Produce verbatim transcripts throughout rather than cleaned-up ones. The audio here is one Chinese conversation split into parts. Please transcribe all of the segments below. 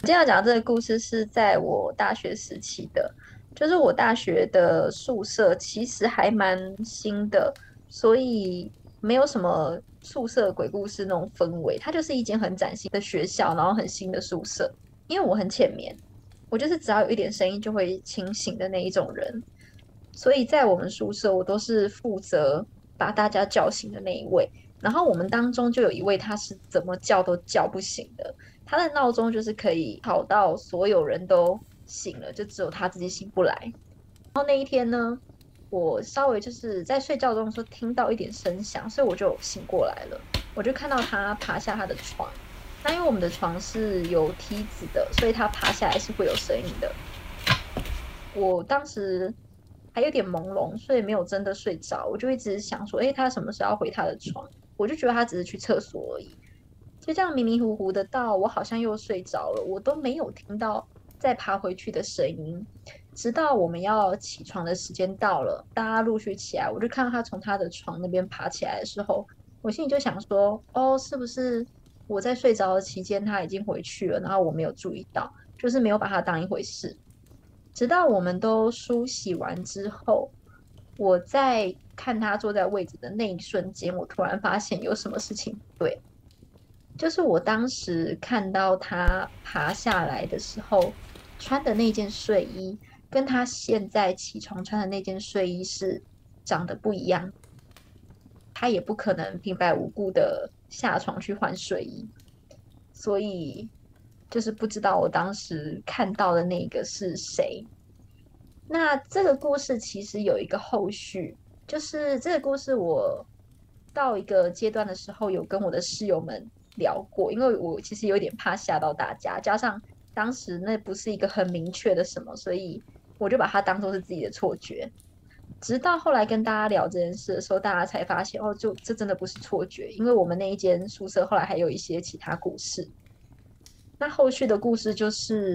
今天要讲的这个故事是在我大学时期的，就是我大学的宿舍其实还蛮新的，所以没有什么宿舍鬼故事那种氛围，它就是一间很崭新的学校，然后很新的宿舍。因为我很浅眠，我就是只要有一点声音就会清醒的那一种人，所以在我们宿舍我都是负责把大家叫醒的那一位。然后我们当中就有一位他是怎么叫都叫不醒的。他的闹钟就是可以跑到所有人都醒了，就只有他自己醒不来。然后那一天呢，我稍微就是在睡觉中的时候听到一点声响，所以我就醒过来了。我就看到他爬下他的床。那因为我们的床是有梯子的，所以他爬下来是会有声音的。我当时还有点朦胧，所以没有真的睡着。我就一直想说，诶，他什么时候要回他的床？我就觉得他只是去厕所而已。就这样迷迷糊糊的到我好像又睡着了，我都没有听到再爬回去的声音。直到我们要起床的时间到了，大家陆续起来，我就看到他从他的床那边爬起来的时候，我心里就想说：哦，是不是我在睡着的期间他已经回去了，然后我没有注意到，就是没有把他当一回事。直到我们都梳洗完之后，我在看他坐在位置的那一瞬间，我突然发现有什么事情不对。就是我当时看到他爬下来的时候，穿的那件睡衣，跟他现在起床穿的那件睡衣是长得不一样。他也不可能平白无故的下床去换睡衣，所以就是不知道我当时看到的那个是谁。那这个故事其实有一个后续，就是这个故事我到一个阶段的时候，有跟我的室友们聊过，因为我其实有点怕吓到大家，加上当时那不是一个很明确的什么，所以我就把它当做是自己的错觉。直到后来跟大家聊这件事的时候，大家才发现哦，就这真的不是错觉，因为我们那一间宿舍后来还有一些其他故事。那后续的故事就是，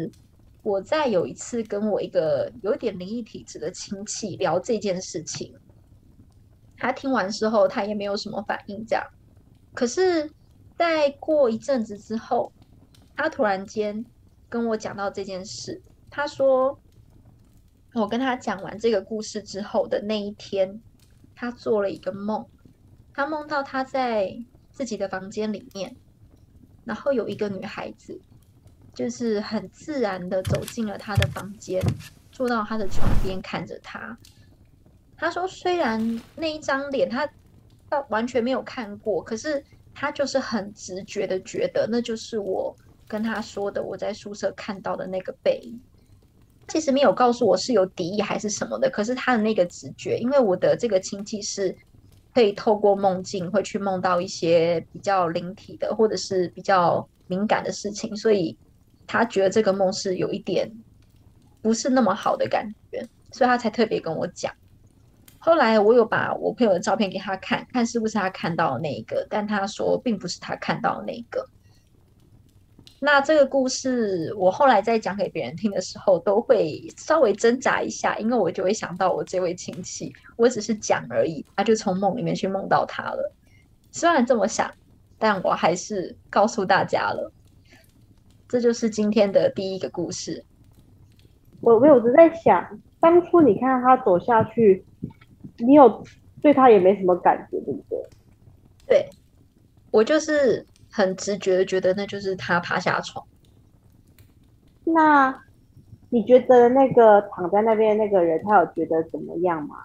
我在有一次跟我一个有点灵异体质的亲戚聊这件事情，他听完之后他也没有什么反应，这样。可是，在过一阵子之后，他突然间跟我讲到这件事，他说我跟他讲完这个故事之后的那一天，他做了一个梦，他梦到他在自己的房间里面，然后有一个女孩子。就是很自然的走进了他的房间，坐到他的床边看着他。他说，虽然那一张脸他他完全没有看过，可是他就是很直觉的觉得那就是我跟他说的我在宿舍看到的那个背影。其实没有告诉我是有敌意还是什么的，可是他的那个直觉，因为我的这个亲戚是可以透过梦境会去梦到一些比较灵体的或者是比较敏感的事情，所以他觉得这个梦是有一点不是那么好的感觉，所以他才特别跟我讲。后来我有把我朋友的照片给他看，看是不是他看到的那一个，但他说并不是他看到的那一个。那这个故事，我后来在讲给别人听的时候，都会稍微挣扎一下，因为我就会想到我这位亲戚，我只是讲而已，他就从梦里面去梦到他了。虽然这么想，但我还是告诉大家了。这就是今天的第一个故事。 我我有直在想，当初你看他走下去，你有对他也没什么感觉，对不对？ 对，我就是很直觉的觉得那就是他爬下床。 那你觉得那个躺在那边的那个人，他有觉得怎么样吗？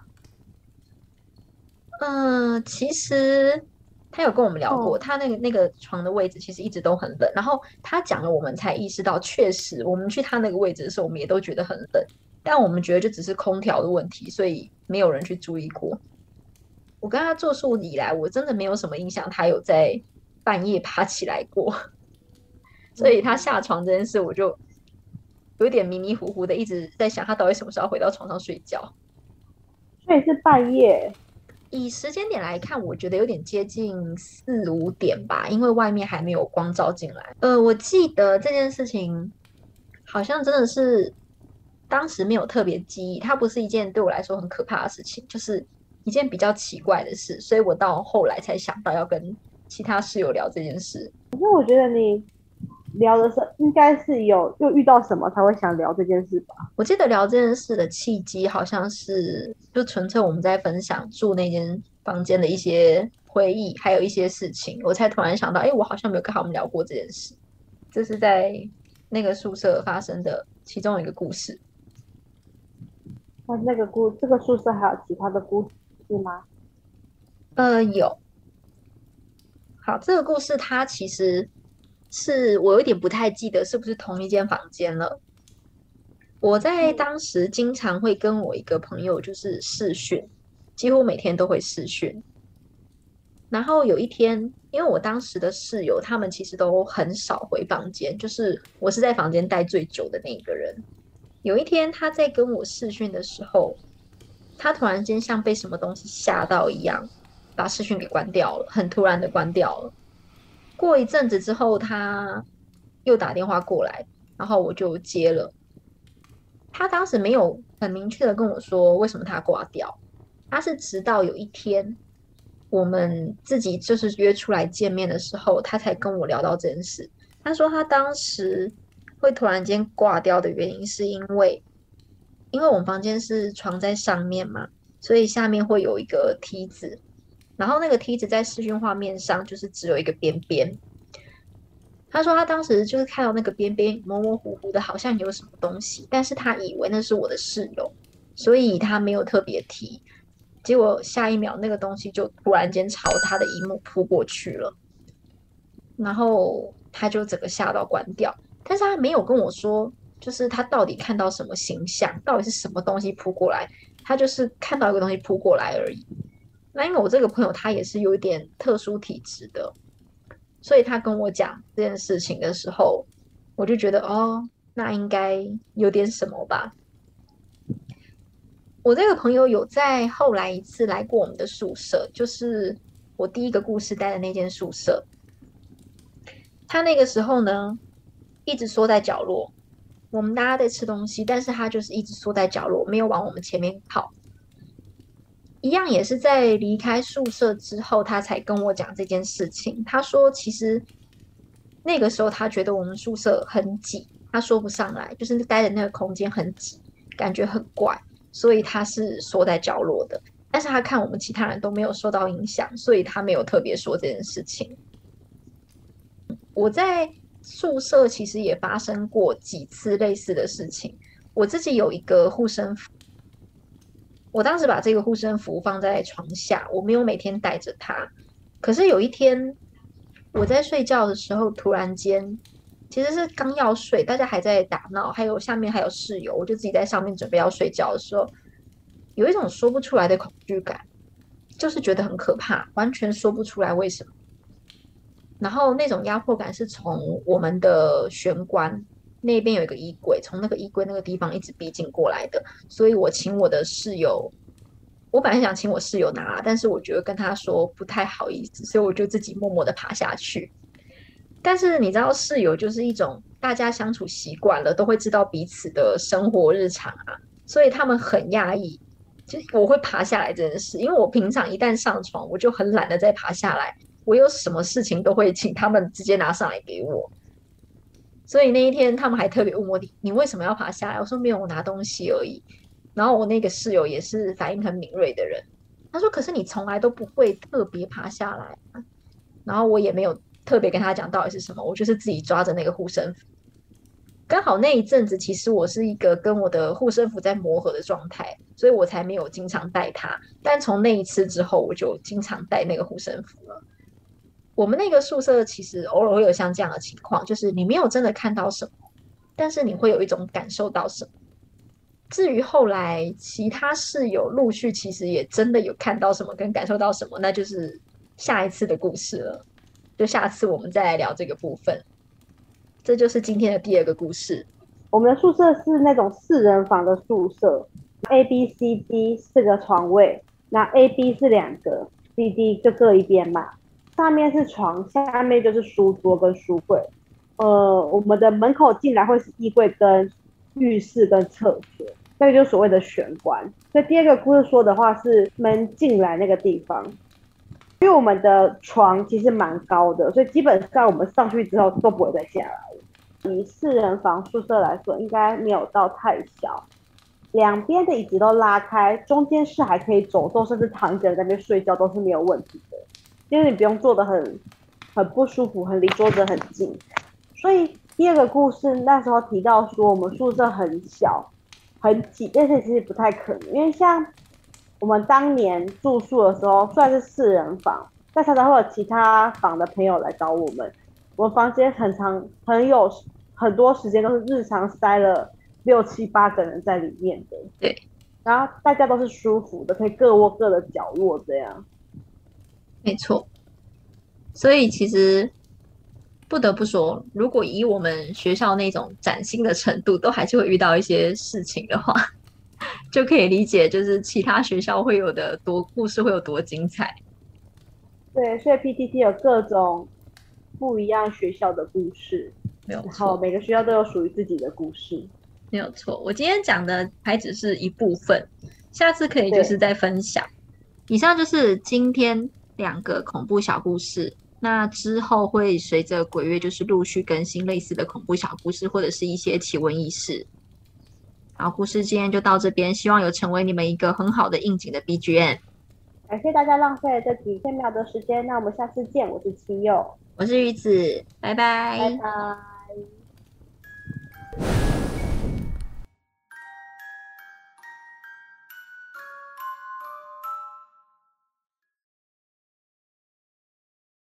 嗯，其实他有跟我们聊过， 哦， 他那个那个床的位置其实一直都很冷。然后他讲了，我们才意识到，确实我们去他那个位置的时候，我们也都觉得很冷，但我们觉得就只是空调的问题，所以没有人去注意过。我跟他做宿以来，我真的没有什么印象，他有在半夜爬起来过。所以他嗯， 下床这件事，我就有点迷迷糊糊的一直在想，他到底什么时候回到床上睡觉。 所以是半夜。 以时间点来看，我觉得有点接近四五点吧，因为外面还没有光照进来。呃，我记得这件事情好像真的是当时没有特别记忆，它不是一件对我来说很可怕的事情，就是一件比较奇怪的事，所以我到后来才想到要跟其他室友聊这件事。 可是我觉得你聊的是应该是有又遇到什么才会想聊这件事吧？ 我记得聊这件事的契机好像是就纯粹我们在分享住那间房间的一些回忆，还有一些事情，我才突然想到，哎，我好像没有跟他们聊过这件事。这是在那个宿舍发生的其中一个故事。 那那个故这个宿舍还有其他的故事吗？ 呃，有。好，这个故事它其实是我有点不太记得是不是同一间房间了。我在嗯当时经常会跟我一个朋友就是视讯，几乎每天都会视讯。然后有一天，因为我当时的室友他们其实都很少回房间，就是我是在房间待最久的那一个人。有一天他在跟我视讯的时候，他突然间像被什么东西吓到一样，把视讯给关掉了，很突然的关掉了。过一阵子之后，他又打电话过来，然后我就接了。他当时没有很明确的跟我说为什么他挂掉，他是直到有一天我们自己就是约出来见面的时候，他才跟我聊到这件事。他说他当时会突然间挂掉的原因是因为，因为我们房间是床在上面嘛，所以下面会有一个梯子，然后那个梯子在视讯画面上就是只有一个边边。他说他当时就是看到那个边边模模糊糊的，好像有什么东西，但是他以为那是我的室友，所以他没有特别提。结果下一秒那个东西就突然间朝他的荧幕扑过去了，然后他就整个吓到关掉。但是他没有跟我说，就是他到底看到什么形象，到底是什么东西扑过来，他就是看到一个东西扑过来而已。那因为我这个朋友他也是有一点特殊体质的，所以他跟我讲这件事情的时候，我就觉得哦，那应该有点什么吧。我这个朋友有在后来一次来过我们的宿舍，就是我第一个故事待的那间宿舍。他那个时候呢，一直缩在角落，我们大家在吃东西，但是他就是一直缩在角落，没有往我们前面跑。一样也是在离开宿舍之后，他才跟我讲这件事情。他说，其实那个时候他觉得我们宿舍很挤，他说不上来，就是待的那个空间很挤，感觉很怪，所以他是缩在角落的。但是他看我们其他人都没有受到影响，所以他没有特别说这件事情。我在宿舍其实也发生过几次类似的事情。我自己有一个护身符，我当时把这个护身符放在床下，我没有每天带着它。可是有一天，我在睡觉的时候，突然间，其实是刚要睡，大家还在打闹，还有下面还有室友，我就自己在上面准备要睡觉的时候，有一种说不出来的恐惧感，就是觉得很可怕，完全说不出来为什么。然后那种压迫感是从我们的玄关那边有一个衣柜，从那个衣柜那个地方一直逼近过来的，所以我请我的室友，我本来想请我室友拿，但是我觉得跟他说不太好意思，所以我就自己默默的爬下去。但是你知道，室友就是一种大家相处习惯了，都会知道彼此的生活日常啊，所以他们很压抑。就是我会爬下来这件事，因为我平常一旦上床，我就很懒得再爬下来。我有什么事情都会请他们直接拿上来给我。所以那一天他们还特别问我你你为什么要爬下来？我说没有，我拿东西而已。然后我那个室友也是反应很敏锐的人，他说可是你从来都不会特别爬下来啊。然后我也没有特别跟他讲到底是什么，我就是自己抓着那个护身符。刚好那一阵子，其实我是一个跟我的护身符在磨合的状态，所以我才没有经常带它。但从那一次之后，我就经常带那个护身符了。我们那个宿舍其实偶尔会有像这样的情况，就是你没有真的看到什么，但是你会有一种感受到什么。至于后来其他室友陆续其实也真的有看到什么跟感受到什么，那就是下一次的故事了。就下次我们再来聊这个部分。这就是今天的第二个故事。 我们的宿舍是那种四人房的宿舍，A、B、C、D 四个床位，那 A、B 是两个，C、D 就各一边嘛。上面是床，下面就是书桌跟书柜。呃，我们的门口进来会是衣柜跟浴室跟厕所，那个就是所谓的玄关。所以第二个故事说的话是门进来那个地方，因为我们的床其实蛮高的，所以基本上我们上去之后都不会再下来。 以四人房宿舍来说，应该没有到太小。两边的椅子都拉开，中间是还可以走动，甚至躺着在那边睡觉都是没有问题的，因为你不用坐得很很不舒服，很离桌子很近。所以第二个故事那时候提到说，我们宿舍很小很挤，但是其实不太可能，因为像我们当年住宿的时候，虽然是四人房，但常常会有其他房的朋友来找我们，我们房间很长，很有很多时间都是日常塞了六七八个人在里面的， 对， 然后大家都是舒服的，可以各窝各的角落这样。 没错。所以其实不得不说，如果以我们学校那种崭新的程度，都还是会遇到一些事情的话，就可以理解，就是其他学校会有的多故事会有多精彩。 对，所以 P T T 有各种不一样学校的故事，然后没有错， 每个学校都有属于自己的故事。 没有错。我今天讲的还只是一部分，下次可以就是对， 再分享。以上就是今天两个恐怖小故事。那之后会随着鬼月就是陆续更新类似的恐怖小故事，或者是一些奇闻异事。好，故事今天就到这边，希望有成为你们一个很好的应景的 B G M。 感谢大家浪费了这几千秒的时间，那我们下次见，我是七佑， 我是鱼子，拜拜。 拜拜。